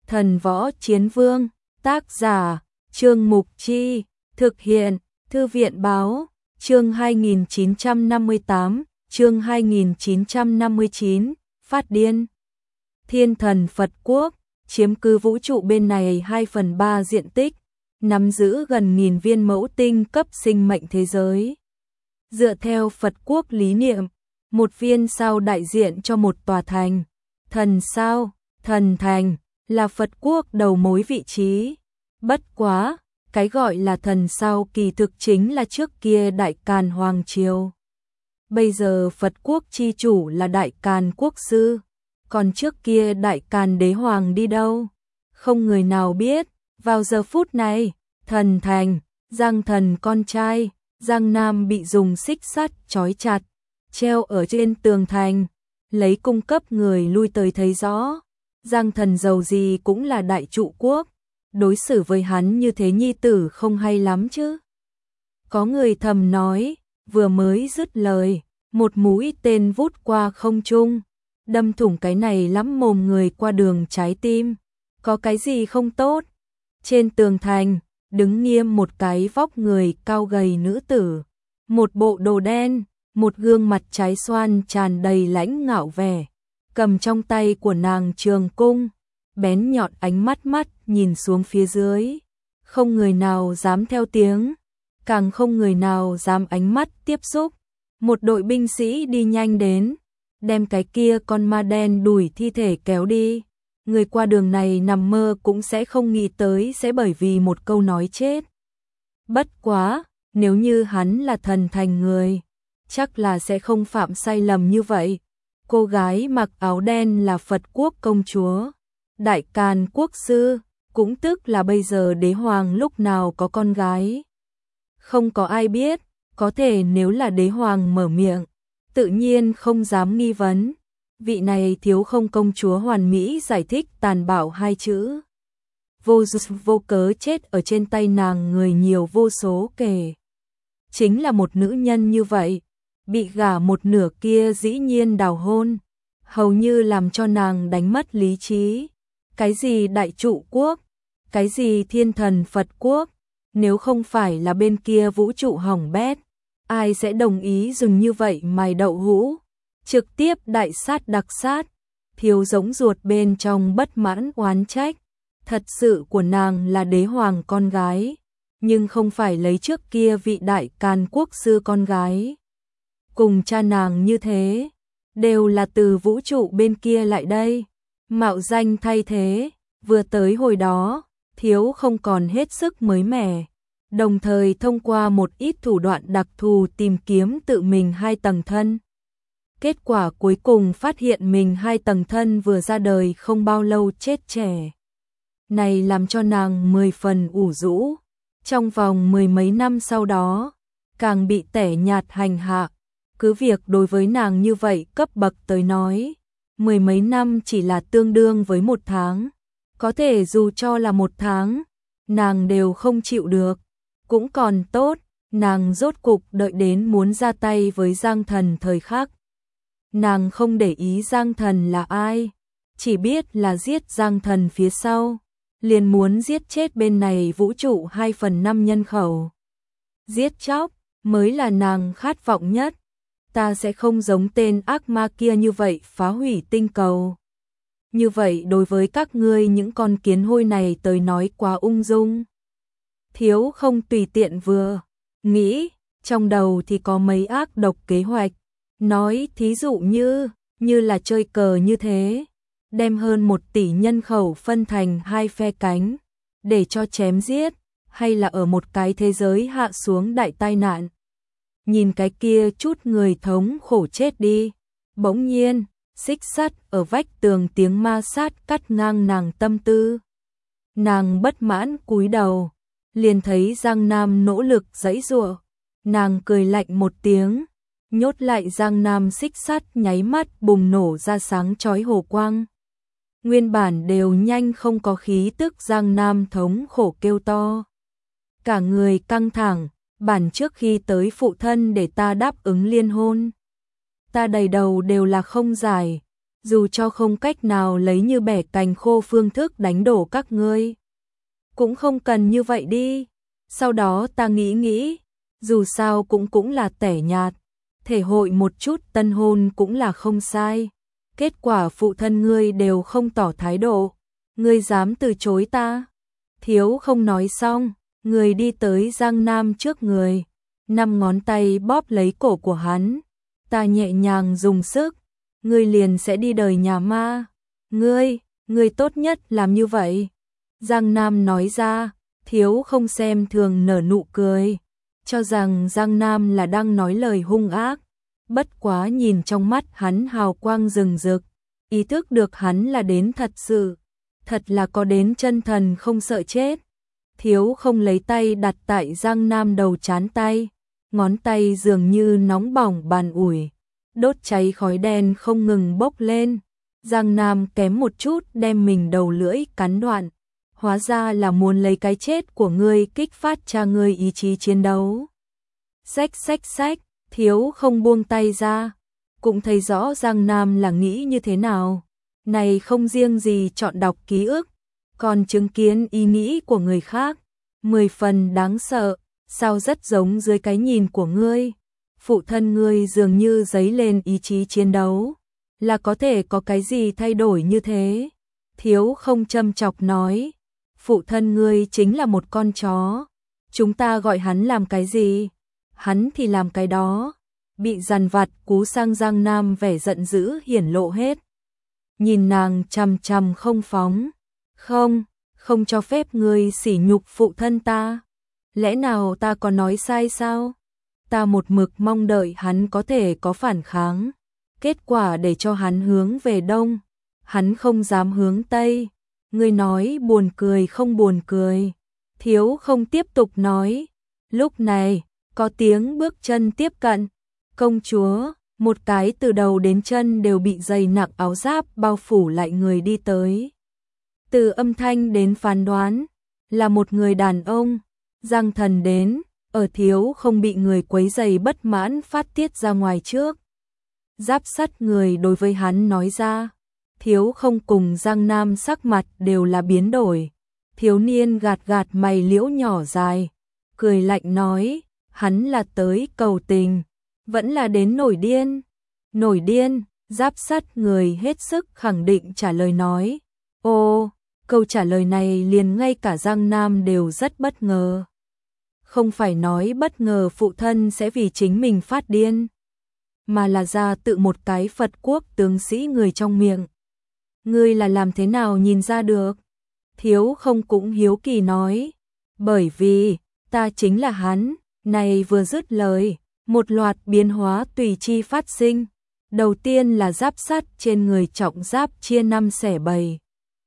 Thần Võ Chiến Vương, tác giả, Trương Mục Chi, thực hiện, Thư viện Báo, chương 2958, chương 2959, phát điên. Thiên thần Phật Quốc, chiếm cứ vũ trụ bên này 2/3 diện tích, nắm giữ gần 1000 viên mẫu tinh cấp sinh mệnh thế giới. Dựa theo Phật Quốc lý niệm, một viên sao đại diện cho một tòa thành. Thần sao, thần thành, là Phật Quốc đầu mối vị trí. Bất quá, cái gọi là thần sao kỳ thực chính là trước kia Đại Càn Hoàng Triều. Bây giờ Phật Quốc chi chủ là Đại Càn Quốc sư, còn trước kia Đại Càn Đế Hoàng đi đâu? Không người nào biết. Vào giờ phút này, thần thành, Giang Thần con trai, Giang Nam bị dùng xích sắt trói chặt, treo ở trên tường thành, lấy cung cấp người lui tới thấy rõ. Giang Thần giàu gì cũng là đại trụ quốc, đối xử với hắn như thế nhi tử không hay lắm chứ. Có người thầm nói, vừa mới dứt lời, một mũi tên vút qua không trung, đâm thủng cái này lắm mồm người qua đường trái tim. Có cái gì không tốt? Trên tường thành, đứng nghiêm một cái vóc người cao gầy nữ tử, một bộ đồ đen, một gương mặt trái xoan tràn đầy lãnh ngạo vẻ, cầm trong tay của nàng trường cung, bén nhọn ánh mắt nhìn xuống phía dưới. Không người nào dám theo tiếng, càng không người nào dám ánh mắt tiếp xúc. Một đội binh sĩ đi nhanh đến, đem cái kia con ma đen đuổi thi thể kéo đi. Người qua đường này nằm mơ cũng sẽ không nghĩ tới sẽ bởi vì một câu nói chết. Bất quá, nếu như hắn là thần thành người, chắc là sẽ không phạm sai lầm như vậy. Cô gái mặc áo đen là Phật Quốc công chúa, Đại Càn Quốc sư, cũng tức là bây giờ đế hoàng lúc nào có con gái. Không có ai biết, có thể nếu là đế hoàng mở miệng, tự nhiên không dám nghi vấn. Vị này thiếu không công chúa hoàn mỹ giải thích tàn bạo hai chữ. Vô cớ chết ở trên tay nàng người nhiều vô số kể. Chính là một nữ nhân như vậy, bị gả một nửa kia dĩ nhiên đào hôn, hầu như làm cho nàng đánh mất lý trí. Cái gì đại trụ quốc, cái gì thiên thần Phật Quốc, nếu không phải là bên kia vũ trụ hỏng bét, ai sẽ đồng ý dùng như vậy mài đậu hũ. Trực tiếp đại sát đặc sát, thiếu giống ruột bên trong bất mãn oán trách. Thật sự của nàng là đế hoàng con gái, nhưng không phải lấy trước kia vị Đại Càn Quốc sư con gái. Cùng cha nàng như thế, đều là từ vũ trụ bên kia lại đây. Mạo danh thay thế, vừa tới hồi đó, thiếu không còn hết sức mới mẻ. Đồng thời thông qua một ít thủ đoạn đặc thù tìm kiếm tự mình 2 tầng thân. Kết quả cuối cùng phát hiện mình 2 tầng thân vừa ra đời không bao lâu chết trẻ. Này làm cho nàng 10 phần ủ rũ. Trong vòng 10 mấy năm sau đó, càng bị tẻ nhạt hành hạ. Cứ việc đối với nàng như vậy cấp bậc tới nói, 10 mấy năm chỉ là tương đương với 1 tháng. Có thể dù cho là 1 tháng, nàng đều không chịu được. Cũng còn tốt, nàng rốt cục đợi đến muốn ra tay với Giang Thần thời khắc. Nàng không để ý Giang Thần là ai, chỉ biết là giết Giang Thần phía sau, liền muốn giết chết bên này vũ trụ 2/5 nhân khẩu. Giết chóc mới là nàng khát vọng nhất. Ta sẽ không giống tên ác ma kia như vậy phá hủy tinh cầu. Như vậy đối với các ngươi những con kiến hôi này tới nói quá ung dung. Thiếu không tùy tiện vừa nghĩ, trong đầu thì có mấy ác độc kế hoạch. Nói thí dụ như là chơi cờ như thế, đem hơn 1 tỷ nhân khẩu phân thành 2 phe cánh, để cho chém giết, hay là ở một cái thế giới hạ xuống đại tai nạn. Nhìn cái kia chút người thống khổ chết đi, bỗng nhiên, xích sắt ở vách tường tiếng ma sát cắt ngang nàng tâm tư. Nàng bất mãn cúi đầu, liền thấy Giang Nam nỗ lực giãy giụa, nàng cười lạnh một tiếng. Nhốt lại Giang Nam xích sắt nháy mắt bùng nổ ra sáng chói hồ quang. Nguyên bản đều nhanh không có khí tức Giang Nam thống khổ kêu to. Cả người căng thẳng, bản trước khi tới phụ thân để ta đáp ứng liên hôn. Ta đầy đầu đều là không giải, dù cho không cách nào lấy như bẻ cành khô phương thức đánh đổ các ngươi. Cũng không cần như vậy đi. Sau đó ta nghĩ nghĩ, dù sao cũng là tẻ nhạt, thể hội một chút tân hôn cũng là không sai. Kết quả phụ thân ngươi đều không tỏ thái độ, ngươi dám từ chối ta? Thiếu không nói xong, người đi tới Giang Nam trước người, 5 ngón tay bóp lấy cổ của hắn. Ta nhẹ nhàng dùng sức, ngươi liền sẽ đi đời nhà ma. Ngươi tốt nhất làm như vậy. Giang Nam nói ra, Thiếu không xem thường nở nụ cười, cho rằng Giang Nam là đang nói lời hung ác. Bất quá nhìn trong mắt hắn hào quang rừng rực, ý thức được hắn là đến thật sự, thật là có đến chân thần không sợ chết. Thiếu không lấy tay đặt tại Giang Nam đầu chán tay, ngón tay dường như nóng bỏng bàn ủi, đốt cháy khói đen không ngừng bốc lên. Giang Nam kém một chút đem mình đầu lưỡi cắn đoạn, hóa ra là muốn lấy cái chết của ngươi kích phát cha ngươi ý chí chiến đấu. Xách, Thiếu không buông tay ra, cũng thấy rõ Giang Nam là nghĩ như thế nào. Này không riêng gì chọn đọc ký ức, còn chứng kiến ý nghĩ của người khác, 10 phần đáng sợ, sao rất giống dưới cái nhìn của ngươi. Phụ thân ngươi dường như dấy lên ý chí chiến đấu, là có thể có cái gì thay đổi như thế? Thiếu không châm chọc nói, phụ thân ngươi chính là một con chó, chúng ta gọi hắn làm cái gì, hắn thì làm cái đó. Bị dằn vặt cú sang Giang Nam vẻ giận dữ hiển lộ hết. Nhìn nàng chằm chằm không phóng, không cho phép ngươi sỉ nhục phụ thân ta. Lẽ nào ta có nói sai sao? Ta một mực mong đợi hắn có thể có phản kháng, kết quả để cho hắn hướng về đông, hắn không dám hướng tây. Ngươi nói buồn cười không buồn cười? Thiếu không tiếp tục nói. Lúc này, có tiếng bước chân tiếp cận. Công chúa, một cái từ đầu đến chân đều bị dày nặng áo giáp bao phủ lại người đi tới. Từ âm thanh đến phán đoán, là một người đàn ông. Giang Thần đến, ở Thiếu không bị người quấy rầy bất mãn phát tiết ra ngoài trước. Giáp sắt người đối với hắn nói ra, Thiếu không cùng Giang Nam sắc mặt đều là biến đổi. Thiếu niên gạt mày liễu nhỏ dài, cười lạnh nói, hắn là tới cầu tình, vẫn là đến nổi điên. Nổi điên, giáp sắt người hết sức khẳng định trả lời nói. Ô, câu trả lời này liền ngay cả Giang Nam đều rất bất ngờ. Không phải nói bất ngờ phụ thân sẽ vì chính mình phát điên, mà là ra tự một cái Phật quốc tướng sĩ người trong miệng. Ngươi là làm thế nào nhìn ra được? Thiếu không cũng hiếu kỳ nói, bởi vì ta chính là hắn. Này vừa dứt lời, một loạt biến hóa tùy chi phát sinh. Đầu tiên là giáp sắt trên người trọng giáp chia 5 xẻ 7,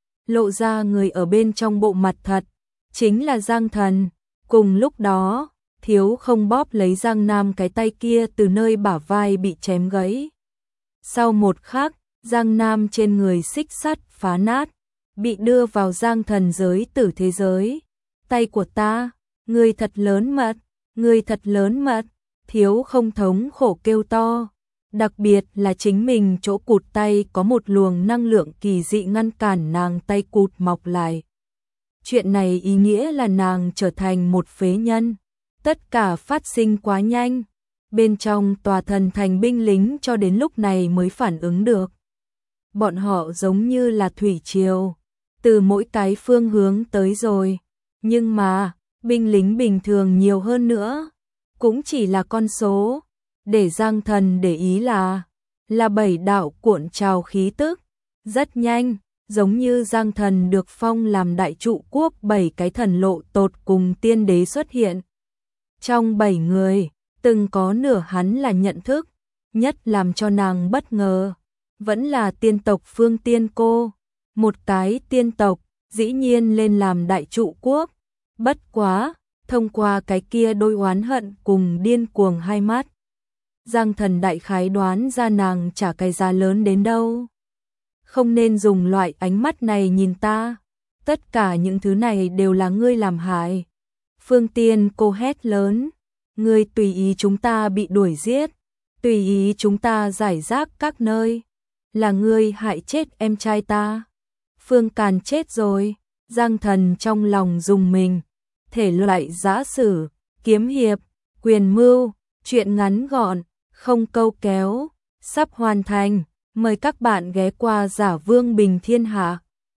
lộ ra người ở bên trong bộ mặt thật, chính là Giang Thần. Cùng lúc đó, Thiếu không bóp lấy Giang Nam cái tay kia từ nơi bả vai bị chém gãy. Sau một khắc, Giang Nam trên người xích sắt phá nát, bị đưa vào Giang Thần giới tử thế giới. Tay của ta, ngươi thật lớn mật, ngươi thật lớn mật. Thiếu không thống khổ kêu to, đặc biệt là chính mình chỗ cụt tay có một luồng năng lượng kỳ dị ngăn cản nàng tay cụt mọc lại. Chuyện này ý nghĩa là nàng trở thành một phế nhân. Tất cả phát sinh quá nhanh, bên trong tòa thần thành binh lính cho đến lúc này mới phản ứng được. Bọn họ giống như là thủy triều, từ mỗi cái phương hướng tới rồi, nhưng mà binh lính bình thường nhiều hơn nữa, cũng chỉ là con số. Để Giang Thần để ý là 7 đạo cuộn trào khí tức, rất nhanh, giống như Giang Thần được phong làm đại trụ quốc 7 cái thần lộ tột cùng tiên đế xuất hiện. Trong 7 người, từng có nửa hắn là nhận thức, nhất làm cho nàng bất ngờ, vẫn là tiên tộc Phương Tiên Cô. Một cái tiên tộc, dĩ nhiên lên làm đại trụ quốc, bất quá, thông qua cái kia đôi oán hận cùng điên cuồng hai mắt. Giang Thần đại khái đoán ra nàng trả cái giá lớn đến đâu. Không nên dùng loại ánh mắt này nhìn ta, tất cả những thứ này đều là ngươi làm hại. Phương Tiên Cô hét lớn, ngươi tùy ý chúng ta bị đuổi giết, tùy ý chúng ta giải rác các nơi, là ngươi hại chết em trai ta. Phương Càn chết rồi. Giang Thần trong lòng rùng mình. Thể loại giã sử, kiếm hiệp, quyền mưu, truyện ngắn gọn, không câu kéo, sắp hoàn thành. Mời các bạn ghé qua Giả Vương Bình Thiên Hạ.